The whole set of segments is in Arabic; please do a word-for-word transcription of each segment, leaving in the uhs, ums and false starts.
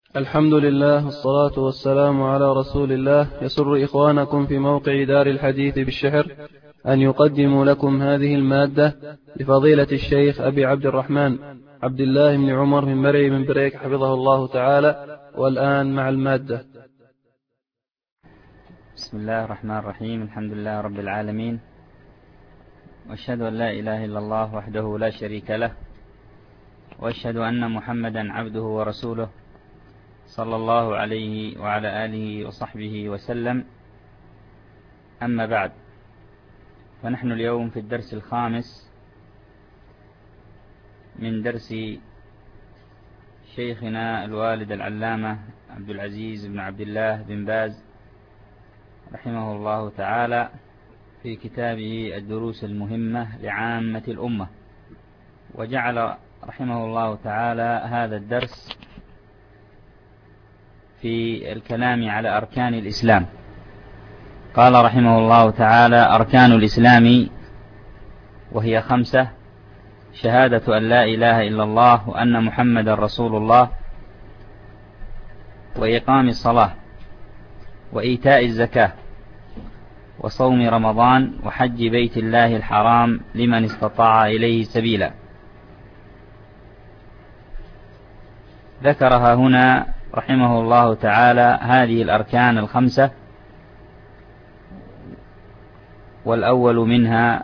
الحمد لله والصلاة والسلام على رسول الله. يسر إخوانكم في موقع دار الحديث بالشحر أن يقدموا لكم هذه المادة لفضيلة الشيخ أبي عبد الرحمن عبد الله بن عمر من مرعي من بريك حفظه الله تعالى. والآن مع المادة. بسم الله الرحمن الرحيم. الحمد لله رب العالمين، وأشهد أن لا إله إلا الله وحده لا شريك له، وأشهد أن محمدا عبده ورسوله صلى الله عليه وعلى آله وصحبه وسلم. أما بعد، فنحن اليوم في الدرس الخامس من درس شيخنا الوالد العلامة عبد العزيز بن عبد الله بن باز رحمه الله تعالى في كتابه الدروس المهمة لعامة الأمة. وجعل رحمه الله تعالى هذا الدرس في الكلام على أركان الإسلام. قال رحمه الله تعالى: أركان الإسلام وهي خمسة: شهادة أن لا إله إلا الله وأن محمد رسول الله، وإقام الصلاة، وإيتاء الزكاة، وصوم رمضان، وحج بيت الله الحرام لمن استطاع إليه سبيلا. ذكرها هنا رحمه الله تعالى هذه الأركان الخمسة، والأول منها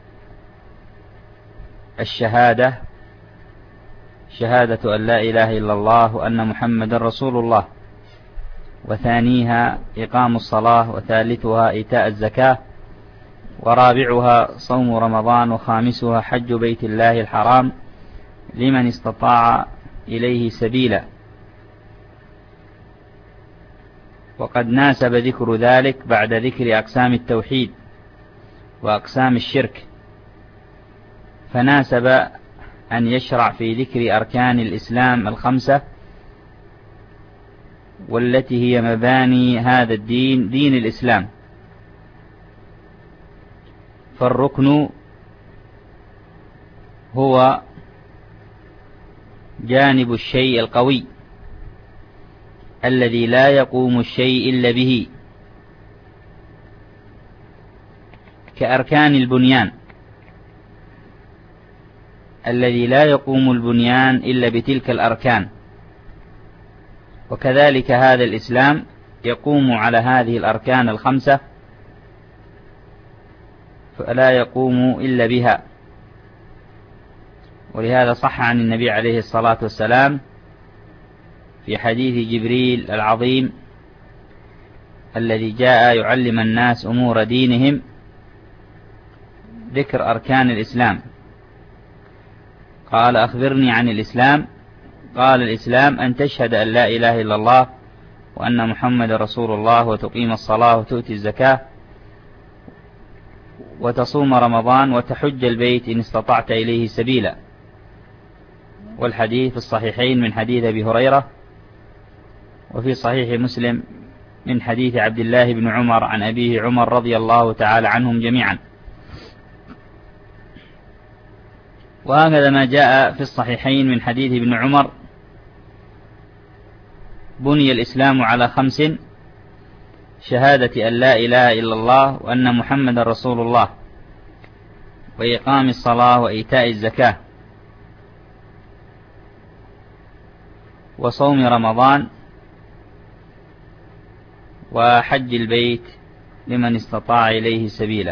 الشهادة، شهادة أن لا إله إلا الله وأن محمد رسول الله، وثانيها إقام الصلاة، وثالثها إيتاء الزكاة، ورابعها صوم رمضان، وخامسها حج بيت الله الحرام لمن استطاع إليه سبيلا. وقد ناسب ذكر ذلك بعد ذكر أقسام التوحيد وأقسام الشرك، فناسب أن يشرع في ذكر أركان الإسلام الخمسة، والتي هي مباني هذا الدين، دين الإسلام. فالركن هو جانب الشيء القوي الذي لا يقوم الشيء إلا به، كأركان البنيان الذي لا يقوم البنيان إلا بتلك الأركان. وكذلك هذا الإسلام يقوم على هذه الأركان الخمسة، فلا يقوم إلا بها. ولهذا صح عن النبي عليه الصلاة والسلام في حديث جبريل العظيم الذي جاء يعلم الناس أمور دينهم ذكر أركان الإسلام. قال: أخبرني عن الإسلام. قال: الإسلام أن تشهد أن لا إله إلا الله وأن محمد رسول الله، وتقيم الصلاة، وتؤتي الزكاة، وتصوم رمضان، وتحج البيت إن استطعت إليه سبيلا. والحديث في الصحيحين من حديث أبي هريرة، وفي صحيح مسلم من حديث عبد الله بن عمر عن أبيه عمر رضي الله تعالى عنهم جميعا. وهكذا ما جاء في الصحيحين من حديث ابن عمر: بني الإسلام على خمس: شهادة أن لا إله إلا الله وأن محمد رسول الله، وإقام الصلاة، وإيتاء الزكاة، وصوم رمضان، وحج البيت لمن استطاع إليه سبيلا.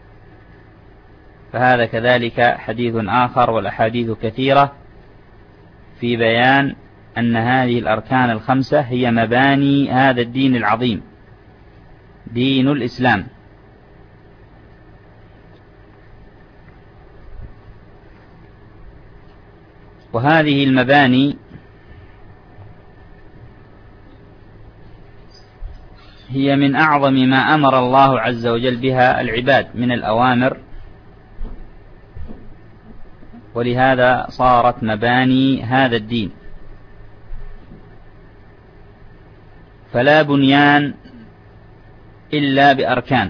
فهذا كذلك حديث آخر، والأحاديث كثيرة في بيان أن هذه الأركان الخمسة هي مباني هذا الدين العظيم، دين الإسلام. وهذه المباني هي من أعظم ما أمر الله عز وجل بها العباد من الأوامر، ولهذا صارت مباني هذا الدين. فلا بنيان إلا بأركان،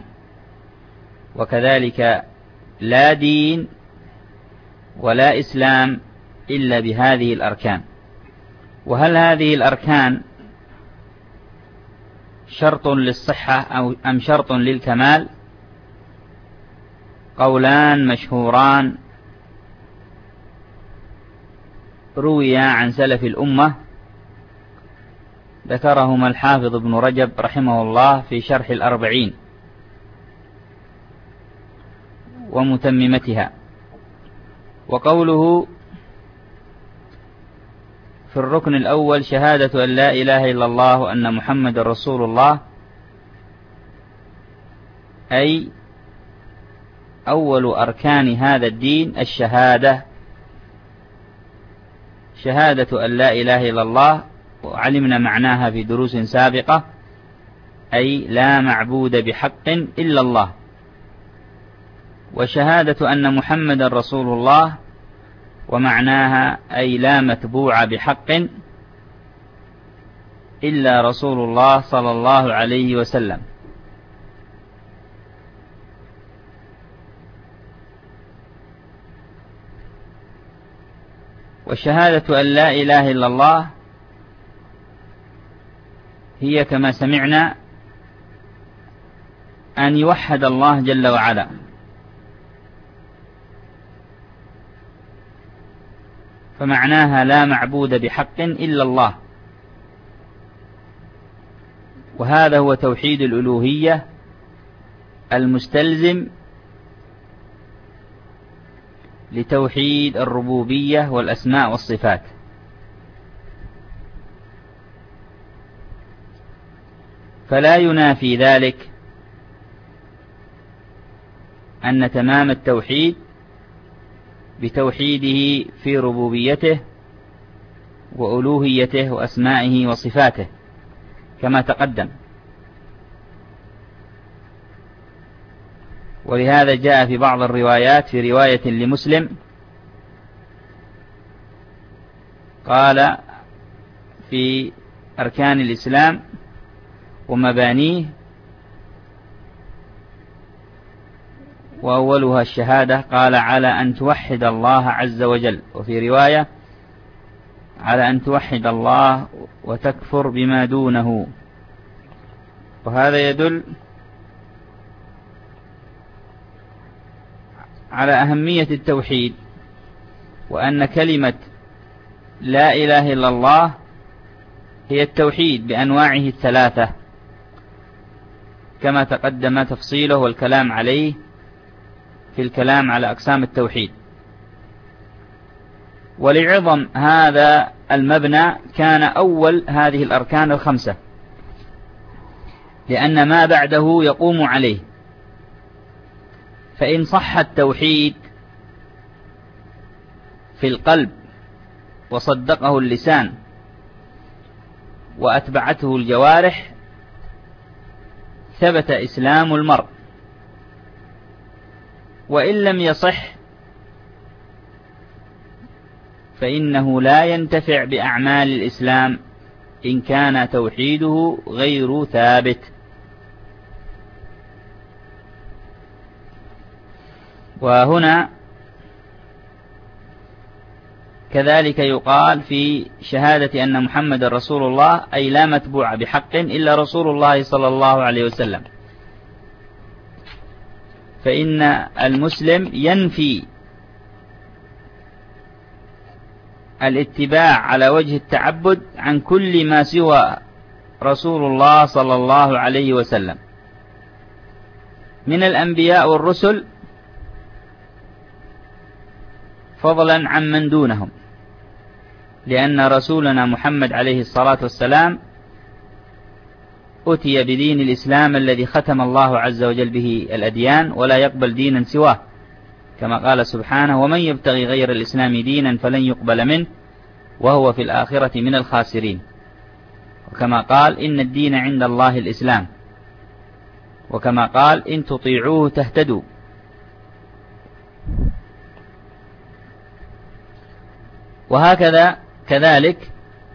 وكذلك لا دين ولا إسلام إلا بهذه الأركان. وهل هذه الأركان شرط للصحة أو أم شرط للكمال؟ قولان مشهوران روي عن سلف الأمة ذكرهما الحافظ ابن رجب رحمه الله في شرح الأربعين ومتممتها. وقوله في الركن الأول شهادة أن لا إله إلا الله وأن محمد رسول الله، أي أول أركان هذا الدين الشهادة، شهادة أن لا إله إلا الله، وعلمنا معناها في دروس سابقة، أي لا معبود بحق إلا الله. وشهادة أن محمد رسول الله ومعناها أي لا متبوع بحق إلا رسول الله صلى الله عليه وسلم. وشهادة أن لا إله إلا الله هي كما سمعنا أن يوحد الله جل وعلا، فمعناها لا معبود بحق إلا الله، وهذا هو توحيد الألوهية المستلزم لتوحيد الربوبية والأسماء والصفات. فلا ينافي ذلك أن تمام التوحيد بتوحيده في ربوبيته وألوهيته وأسمائه وصفاته كما تقدم. ولهذا جاء في بعض الروايات، في رواية لمسلم قال في أركان الإسلام ومبانيه وأولها الشهادة، قال على أن توحد الله عز وجل، وفي رواية على أن توحد الله وتكفر بما دونه. وهذا يدل على أهمية التوحيد، وأن كلمة لا إله إلا الله هي التوحيد بأنواعه الثلاثة كما تقدم تفصيله والكلام عليه في الكلام على أقسام التوحيد. ولعظم هذا المبنى كان أول هذه الأركان الخمسة، لأن ما بعده يقوم عليه. فإن صح التوحيد في القلب وصدقه اللسان وأتبعته الجوارح ثبت إسلام المرء، وإن لم يصح فإنه لا ينتفع بأعمال الإسلام إن كان توحيده غير ثابت. وهنا كذلك يقال في شهادة أن محمد رسول الله، أي لا متبوع بحق إلا رسول الله صلى الله عليه وسلم، فإن المسلم ينفي الاتباع على وجه التعبد عن كل ما سوى رسول الله صلى الله عليه وسلم من الأنبياء والرسل، فضلا عن من دونهم، لأن رسولنا محمد عليه الصلاة والسلام أتي بدين الإسلام الذي ختم الله عز وجل به الأديان، ولا يقبل دينا سواه، كما قال سبحانه: ومن يبتغي غير الإسلام دينا فلن يقبل منه وهو في الآخرة من الخاسرين. وكما قال: إن الدين عند الله الإسلام. وكما قال: إن تطيعوه تهتدوا. وهكذا كذلك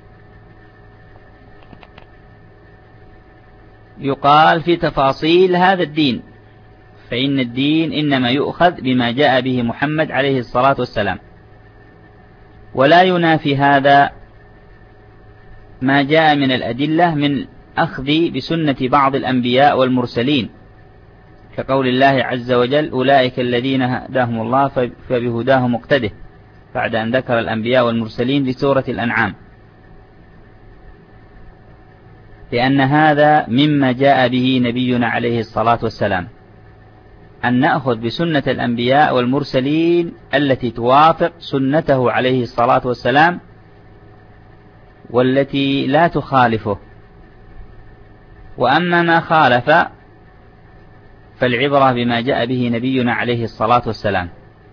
يقال في تفاصيل هذا الدين، فإن الدين إنما يؤخذ بما جاء به محمد عليه الصلاة والسلام. ولا ينافي هذا ما جاء من الأدلة من أخذ بسنة بعض الأنبياء والمرسلين، كقول الله عز وجل: أولئك الذين هداهم الله فبهداه مقتده، بعد أن ذكر الأنبياء والمرسلين لسورة الأنعام، لأن هذا مما جاء به نبينا عليه الصلاة والسلام، أن نأخذ بسنة الأنبياء والمرسلين التي توافق سنته عليه الصلاة والسلام والتي لا تخالفه. وأما ما خالف فالعبرة بما جاء به نبينا عليه الصلاة والسلام.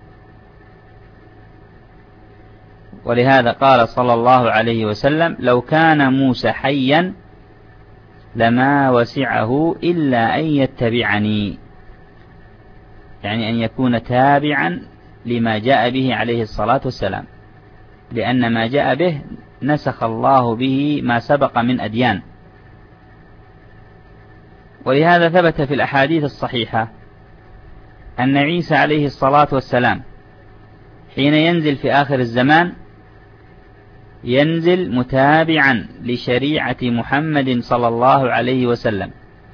ولهذا قال صلى الله عليه وسلم: لو كان موسى حيا لما وسعه إلا أن يتبعني، يعني أن يكون تابعا لما جاء به عليه الصلاة والسلام، لأن ما جاء به نسخ الله به ما سبق من أديان. ولهذا ثبت في الأحاديث الصحيحة أن عيسى عليه الصلاة والسلام حين ينزل في آخر الزمان ينزل متابعا لشريعة محمد صلى الله عليه وسلم،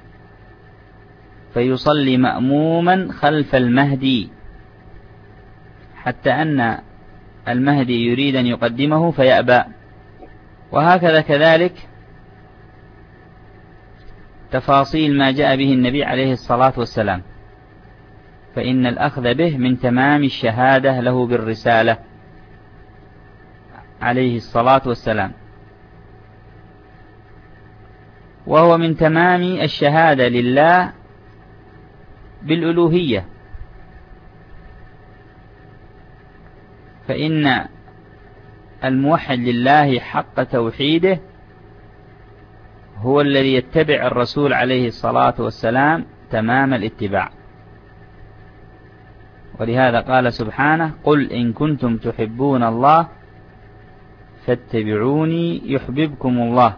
فيصلي مأموما خلف المهدي، حتى أن المهدي يريد أن يقدمه فيأبى. وهكذا كذلك تفاصيل ما جاء به النبي عليه الصلاة والسلام، فإن الأخذ به من تمام الشهادة له بالرسالة عليه الصلاة والسلام، وهو من تمام الشهادة لله بالألوهية، فإن الموحد لله حق توحيده هو الذي يتبع الرسول عليه الصلاة والسلام تمام الاتباع. ولهذا قال سبحانه: قل إن كنتم تحبون الله فاتبعوني يحببكم الله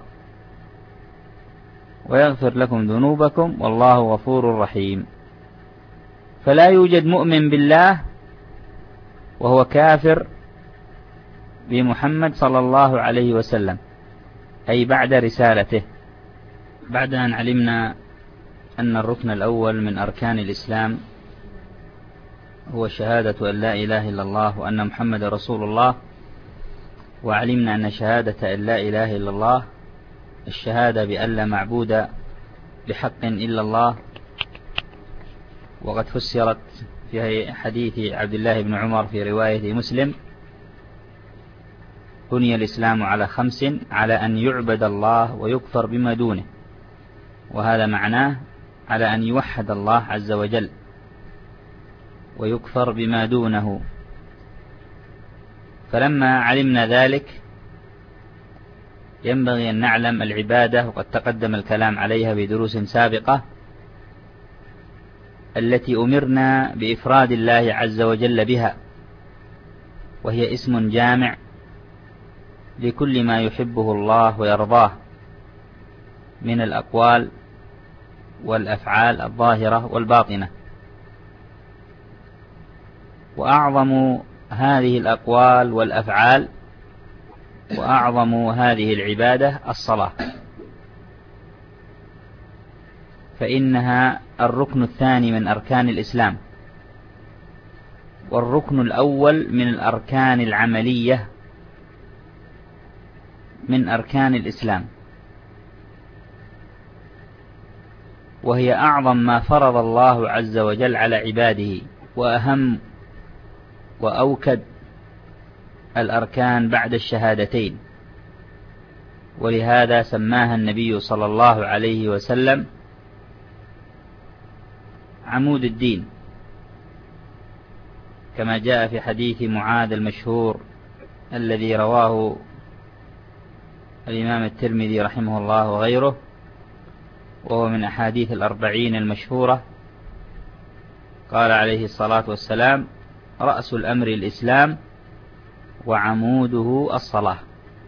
ويغفر لكم ذنوبكم والله غفور رحيم. فلا يوجد مؤمن بالله وهو كافر بمحمد صلى الله عليه وسلم، أي بعد رسالته. بعد أن علمنا أن الركن الأول من أركان الإسلام هو شهادة أن لا إله إلا الله وأن محمد رسول الله، وعلمنا أن شهادة أن لا إله إلا الله الشهادة بأن لا معبود بحق إلا الله، وقد فسرت في حديث عبد الله بن عمر في رواية مسلم: بني الإسلام على خمس، على أن يعبد الله ويكفر بما دونه، وهذا معناه على أن يوحد الله عز وجل ويكفر بما دونه. فلما علمنا ذلك ينبغي أن نعلم العبادة، وقد تقدم الكلام عليها بدروس سابقة، التي أمرنا بإفراد الله عز وجل بها، وهي اسم جامع لكل ما يحبه الله ويرضاه من الأقوال والأفعال الظاهرة والباطنة. وأعظم هذه الأقوال والأفعال وأعظم هذه العبادة الصلاة، فإنها الركن الثاني من أركان الإسلام، والركن الأول من الأركان العملية من أركان الإسلام، وهي أعظم ما فرض الله عز وجل على عباده، وأهم وأوكد الأركان بعد الشهادتين. ولهذا سماها النبي صلى الله عليه وسلم عمود الدين، كما جاء في حديث معاذ المشهور الذي رواه الإمام الترمذي رحمه الله وغيره، وهو من أحاديث الأربعين المشهورة. قال عليه الصلاة والسلام: رأس الأمر الإسلام وعموده الصلاة.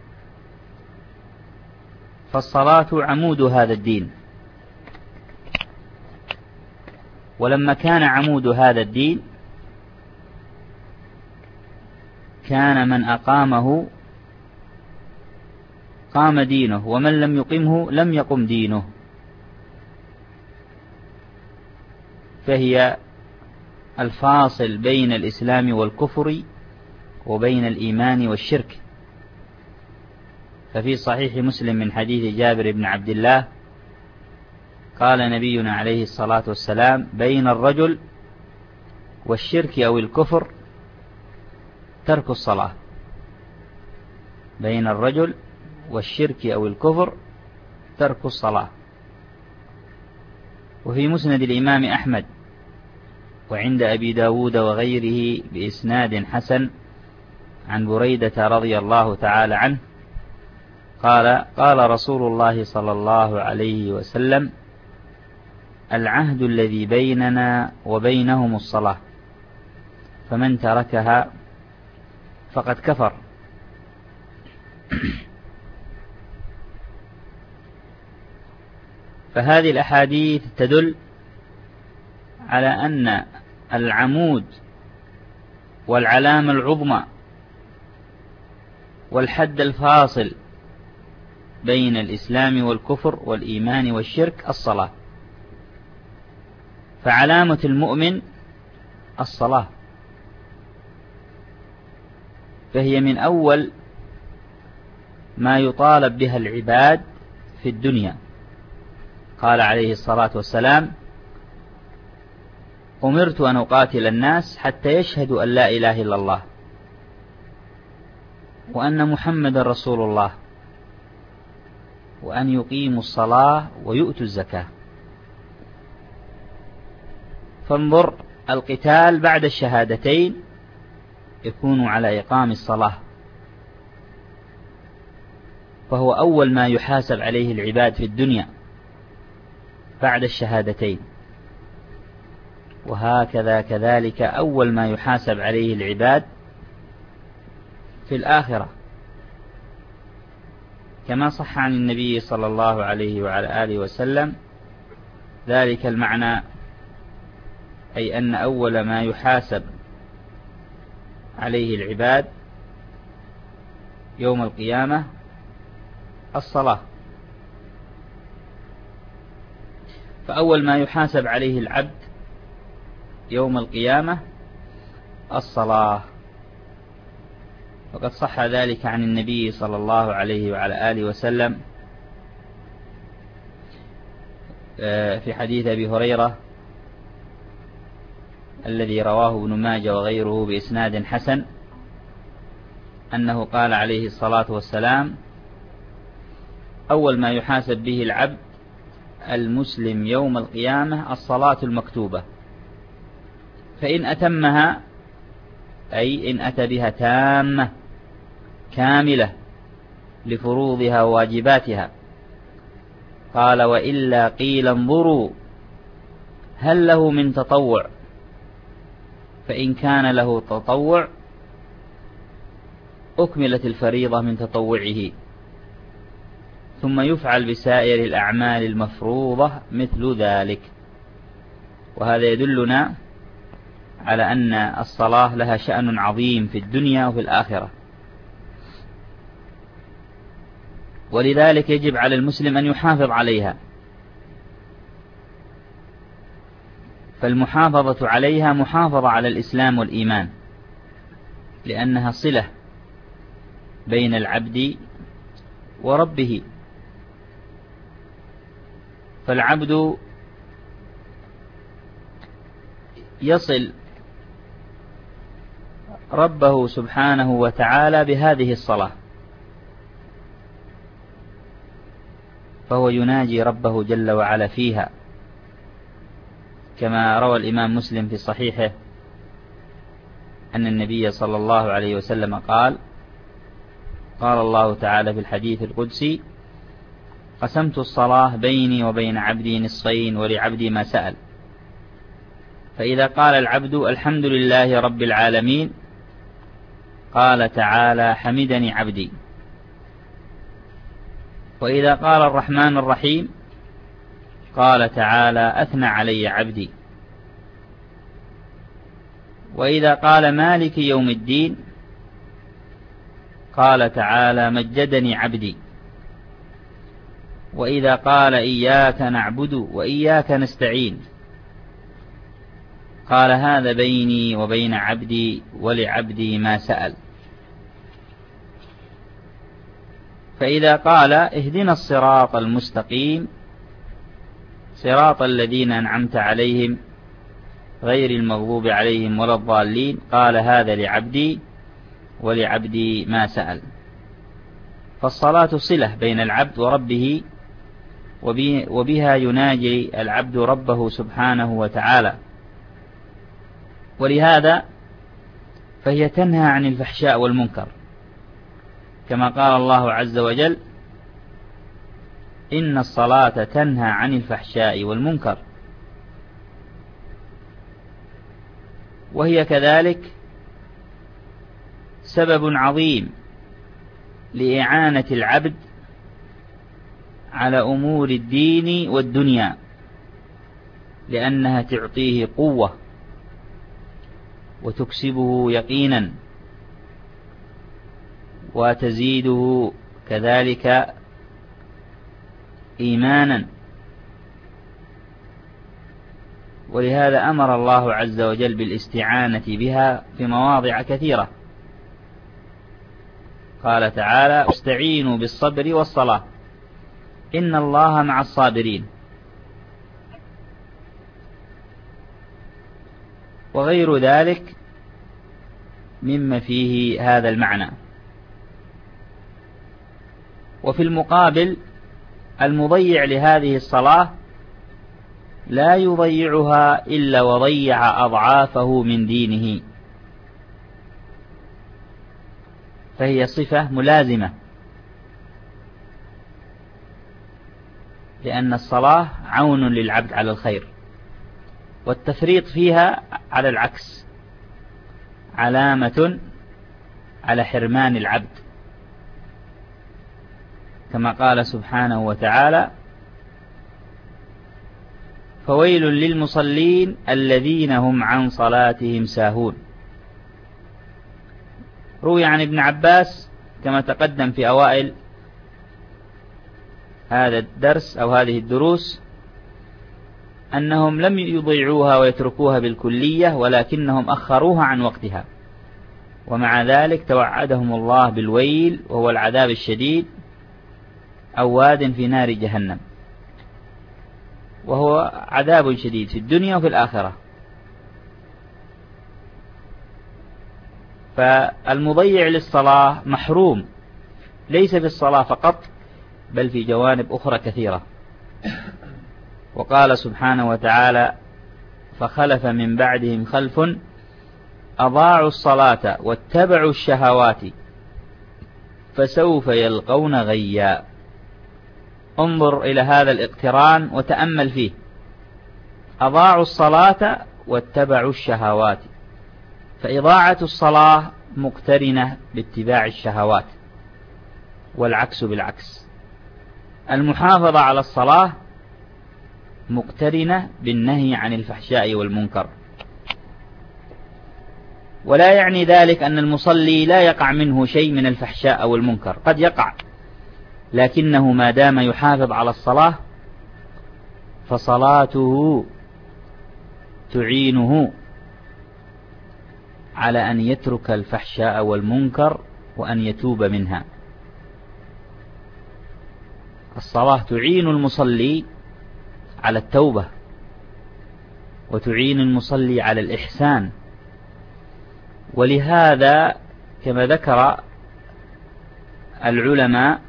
فالصلاة عمود هذا الدين، ولما كان عمود هذا الدين كان من أقامه قام دينه، ومن لم يقمه لم يقم دينه. فهي الفاصل بين الإسلام والكفر وبين الإيمان والشرك. ففي صحيح مسلم من حديث جابر بن عبد الله قال نبينا عليه الصلاة والسلام: بين الرجل والشرك أو الكفر ترك الصلاة. بين الرجل والشرك أو الكفر ترك الصلاة. وفي مسند الإمام أحمد وعند أبي داود وغيره بإسناد حسن عن بريدة رضي الله تعالى عنه قال: قال رسول الله صلى الله عليه وسلم: العهد الذي بيننا وبينهم الصلاة، فمن تركها فقد كفر. فهذه الأحاديث تدل على أن العمود والعلامة العظمى والحد الفاصل بين الإسلام والكفر والإيمان والشرك الصلاة. فعلامة المؤمن الصلاة، فهي من أول ما يطالب بها العباد في الدنيا. قال عليه الصلاة والسلام: أمرت أن أقاتل الناس حتى يشهدوا أن لا إله إلا الله وأن محمد رسول الله وأن يقيموا الصلاة ويؤتوا الزكاة. فانظر، القتال بعد الشهادتين يكون على إقام الصلاة، فهو أول ما يحاسب عليه العباد في الدنيا بعد الشهادتين. وهكذا كذلك أول ما يحاسب عليه العباد في الآخرة، كما صح عن النبي صلى الله عليه وعلى آله وسلم ذلك المعنى، أي أن أول ما يحاسب عليه العباد يوم القيامة الصلاة. فأول ما يحاسب عليه العبد يوم القيامة الصلاة، وقد صح ذلك عن النبي صلى الله عليه وعلى آله وسلم في حديث أبي هريرة الذي رواه ابن ماجه وغيره بإسناد حسن، أنه قال عليه الصلاة والسلام: أول ما يحاسب به العبد المسلم يوم القيامة الصلاة المكتوبة، فإن أتمها، أي إن أتى بها تامة كاملة لفروضها وواجباتها، قال: وإلا قيل انظروا هل له من تطوع، فإن كان له تطوع أكملت الفريضة من تطوعه، ثم يفعل بسائر الأعمال المفروضة مثل ذلك. وهذا يدلنا على أن الصلاة لها شأن عظيم في الدنيا وفي الآخرة، ولذلك يجب على المسلم أن يحافظ عليها. فالمحافظة عليها محافظة على الإسلام والإيمان، لأنها صلة بين العبد وربه. فالعبد يصل ربه سبحانه وتعالى بهذه الصلاة، فهو يناجي ربه جل وعلا فيها، كما روى الإمام مسلم في صحيحه أن النبي صلى الله عليه وسلم قال: قال الله تعالى في الحديث القدسي: قسمت الصلاة بيني وبين عبدي نصفين ولعبدي ما سأل. فإذا قال العبد الحمد لله رب العالمين قال تعالى: حمدني عبدي. وإذا قال الرحمن الرحيم قال تعالى: أثنى علي عبدي. وإذا قال مالك يوم الدين قال تعالى: مجدني عبدي. وإذا قال إياك نعبد وإياك نستعين قال هذا بيني وبين عبدي ولعبدي ما سأل. فإذا قال اهدنا الصراط المستقيم صراط الذين أنعمت عليهم غير المغضوب عليهم ولا الضالين قال هذا لعبدي ولعبدي ما سأل. فالصلاة صلة بين العبد وربه، وبها يناجي العبد ربه سبحانه وتعالى، ولهذا فهي تنهى عن الفحشاء والمنكر، كما قال الله عز وجل إن الصلاة تنهى عن الفحشاء والمنكر. وهي كذلك سبب عظيم لإعانة العبد على أمور الدين والدنيا، لأنها تعطيه قوة وتكسبه يقينا وتزيده كذلك إيمانا. ولهذا أمر الله عز وجل بالاستعانة بها في مواضع كثيرة. قال تعالى واستعينوا بالصبر والصلاة إن الله مع الصابرين، وغير ذلك مما فيه هذا المعنى. وفي المقابل المضيع لهذه الصلاة لا يضيعها إلا وضيع أضعافه من دينه، فهي صفة ملازمة، لأن الصلاة عون للعبد على الخير، والتفريط فيها على العكس علامة على حرمان العبد، كما قال سبحانه وتعالى فويل للمصلين الذين هم عن صلاتهم ساهون. روي عن ابن عباس كما تقدم في أوائل هذا الدرس أو هذه الدروس أنهم لم يضيعوها ويتركوها بالكلية، ولكنهم أخروها عن وقتها، ومع ذلك توعدهم الله بالويل وهو العذاب الشديد أو واد في نار جهنم، وهو عذاب شديد في الدنيا وفي الآخرة. فالمضيع للصلاة محروم ليس في الصلاة فقط بل في جوانب أخرى كثيرة. وقال سبحانه وتعالى فخلف من بعدهم خلف أضاعوا الصلاة واتبعوا الشهوات فسوف يلقون غيا. انظر إلى هذا الاقتران وتأمل فيه، أضاعوا الصلاة واتبعوا الشهوات، فإضاعة الصلاة مقترنة باتباع الشهوات، والعكس بالعكس، المحافظة على الصلاة مقترنة بالنهي عن الفحشاء والمنكر. ولا يعني ذلك أن المصلي لا يقع منه شيء من الفحشاء أو المنكر، قد يقع، لكنه ما دام يحافظ على الصلاة فصلاته تعينه على أن يترك الفحشاء والمنكر وأن يتوب منها. الصلاة تعين المصلي على التوبة، وتعين المصلي على الإحسان. ولهذا كما ذكر العلماء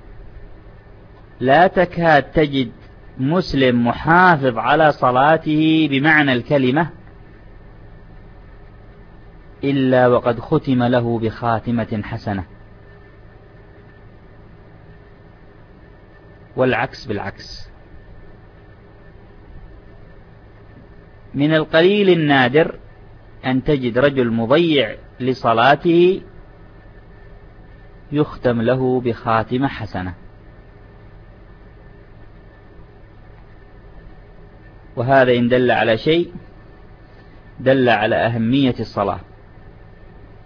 لا تكاد تجد مسلم محافظ على صلاته بمعنى الكلمة إلا وقد ختم له بخاتمة حسنة، والعكس بالعكس. من القليل النادر أن تجد رجل مضيع لصلاته يختم له بخاتمة حسنة، وهذا إن دل على شيء دل على أهمية الصلاة.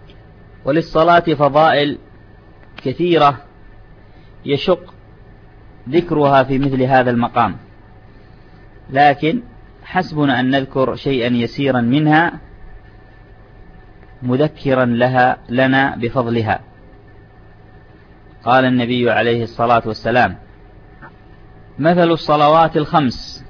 وللصلاة فضائل كثيرة يشق ذكرها في مثل هذا المقام، لكن حسبنا أن نذكر شيئا يسيرا منها مذكرا لها لنا بفضلها. قال النبي عليه الصلاة والسلام: مثل الصلوات الخمس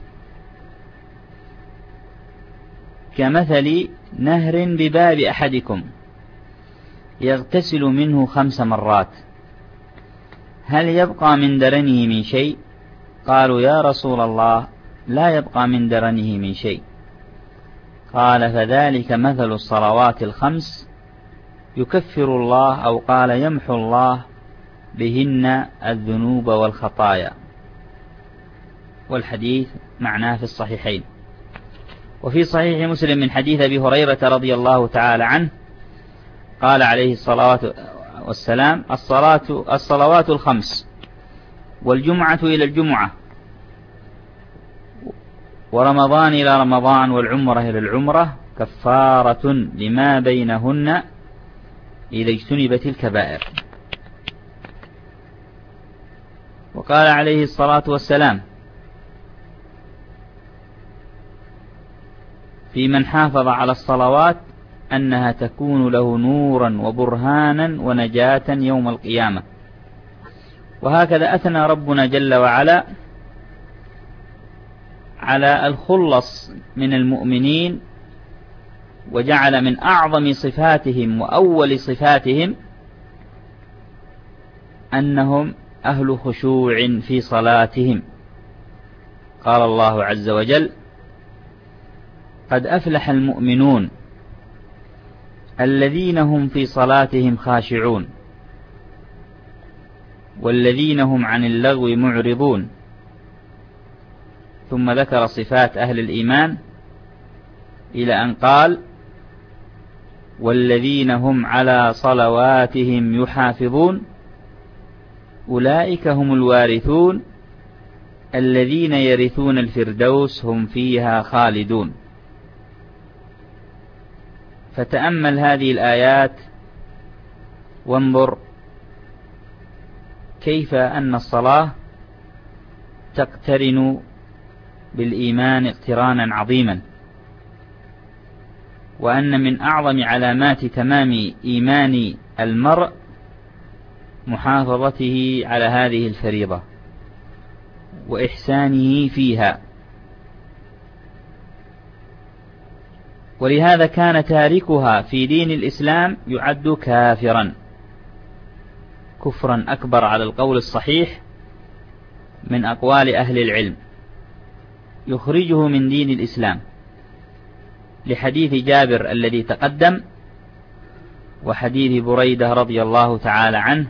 كمثل نهر بباب أحدكم يغتسل منه خمس مرات، هل يبقى من درنه من شيء؟ قالوا: يا رسول الله، لا يبقى من درنه من شيء. قال: فذلك مثل الصلوات الخمس يكفر الله، أو قال يمحو الله بهن الذنوب والخطايا. والحديث معناه في الصحيحين. وفي صحيح مسلم من حديث أبي هريرة رضي الله تعالى عنه قال عليه الصلاة والسلام: الصلاة الصلوات الخمس والجمعة إلى الجمعة ورمضان إلى رمضان والعمرة إلى العمرة كفارة لما بينهن إذا اجتنبت الكبائر. وقال عليه الصلاة والسلام في من حافظ على الصلوات أنها تكون له نورا وبرهانا ونجاة يوم القيامة. وهكذا أثنى ربنا جل وعلا على الخلص من المؤمنين، وجعل من أعظم صفاتهم وأول صفاتهم أنهم أهل خشوع في صلاتهم. قال الله عز وجل: قد أفلح المؤمنون الذين هم في صلاتهم خاشعون والذين هم عن اللغو معرضون. ثم ذكر صفات أهل الإيمان إلى أن قال: والذين هم على صلواتهم يحافظون أولئك هم الوارثون الذين يرثون الفردوس هم فيها خالدون. فتأمل هذه الآيات وانظر كيف أن الصلاة تقترن بالإيمان اقترانا عظيما، وأن من أعظم علامات تمام إيمان المرء محافظته على هذه الفريضة وإحسانه فيها. ولهذا كان تاركها في دين الإسلام يعد كافرا كفرا أكبر على القول الصحيح من أقوال أهل العلم، يخرجه من دين الإسلام، لحديث جابر الذي تقدم وحديث بريدة رضي الله تعالى عنه،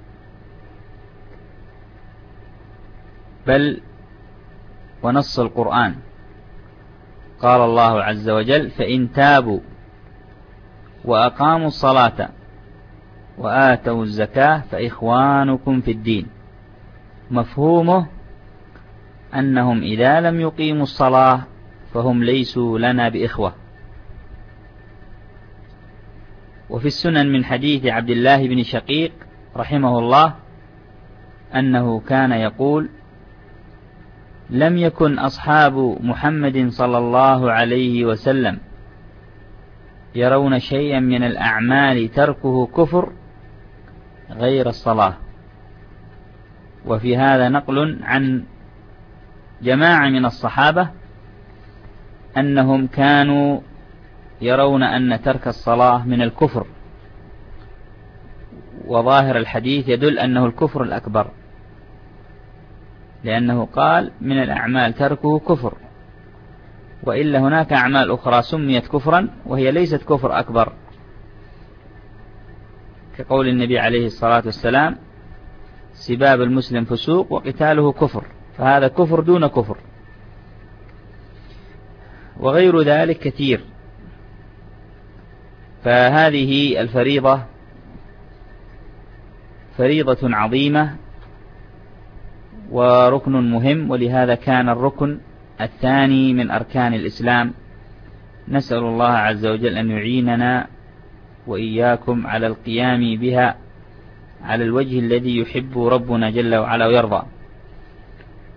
بل ونص القرآن. قال الله عز وجل: فإن تابوا وأقاموا الصلاة وآتوا الزكاة فإخوانكم في الدين. مفهومه أنهم إذا لم يقيموا الصلاة فهم ليسوا لنا بإخوة. وفي السنن من حديث عبد الله بن شقيق رحمه الله أنه كان يقول: لم يكن أصحاب محمد صلى الله عليه وسلم يرون شيئا من الأعمال تركه كفر غير الصلاة. وفي هذا نقل عن جماعة من الصحابة أنهم كانوا يرون أن ترك الصلاة من الكفر، وظاهر الحديث يدل أنه الكفر الأكبر، لأنه قال من الأعمال تركه كفر، وإلا هناك أعمال أخرى سميت كفرا وهي ليست كفر أكبر، كقول النبي عليه الصلاة والسلام: سباب المسلم فسوق وقتاله كفر، فهذا كفر دون كفر. وغير ذلك كثير. فهذه الفريضة فريضة عظيمة وركن مهم، ولهذا كان الركن الثاني من أركان الإسلام. نسأل الله عز وجل أن يعيننا وإياكم على القيام بها على الوجه الذي يحب ربنا جل وعلا ويرضى.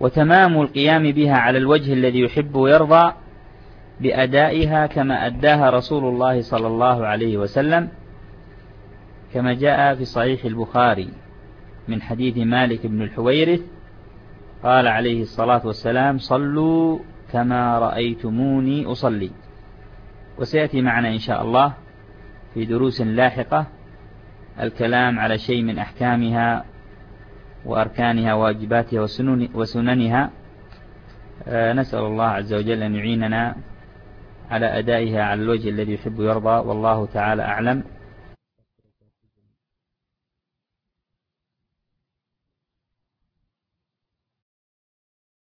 وتمام القيام بها على الوجه الذي يحب ويرضى بأدائها كما أداها رسول الله صلى الله عليه وسلم، كما جاء في صحيح البخاري من حديث مالك بن الحويرث قال عليه الصلاة والسلام: صلوا كما رأيتموني أصلي. وسيأتي معنا إن شاء الله في دروس لاحقة الكلام على شيء من أحكامها وأركانها وواجباتها وسننها. نسأل الله عز وجل أن يعيننا على أدائها على الوجه الذي يحب ويرضى، والله تعالى أعلم.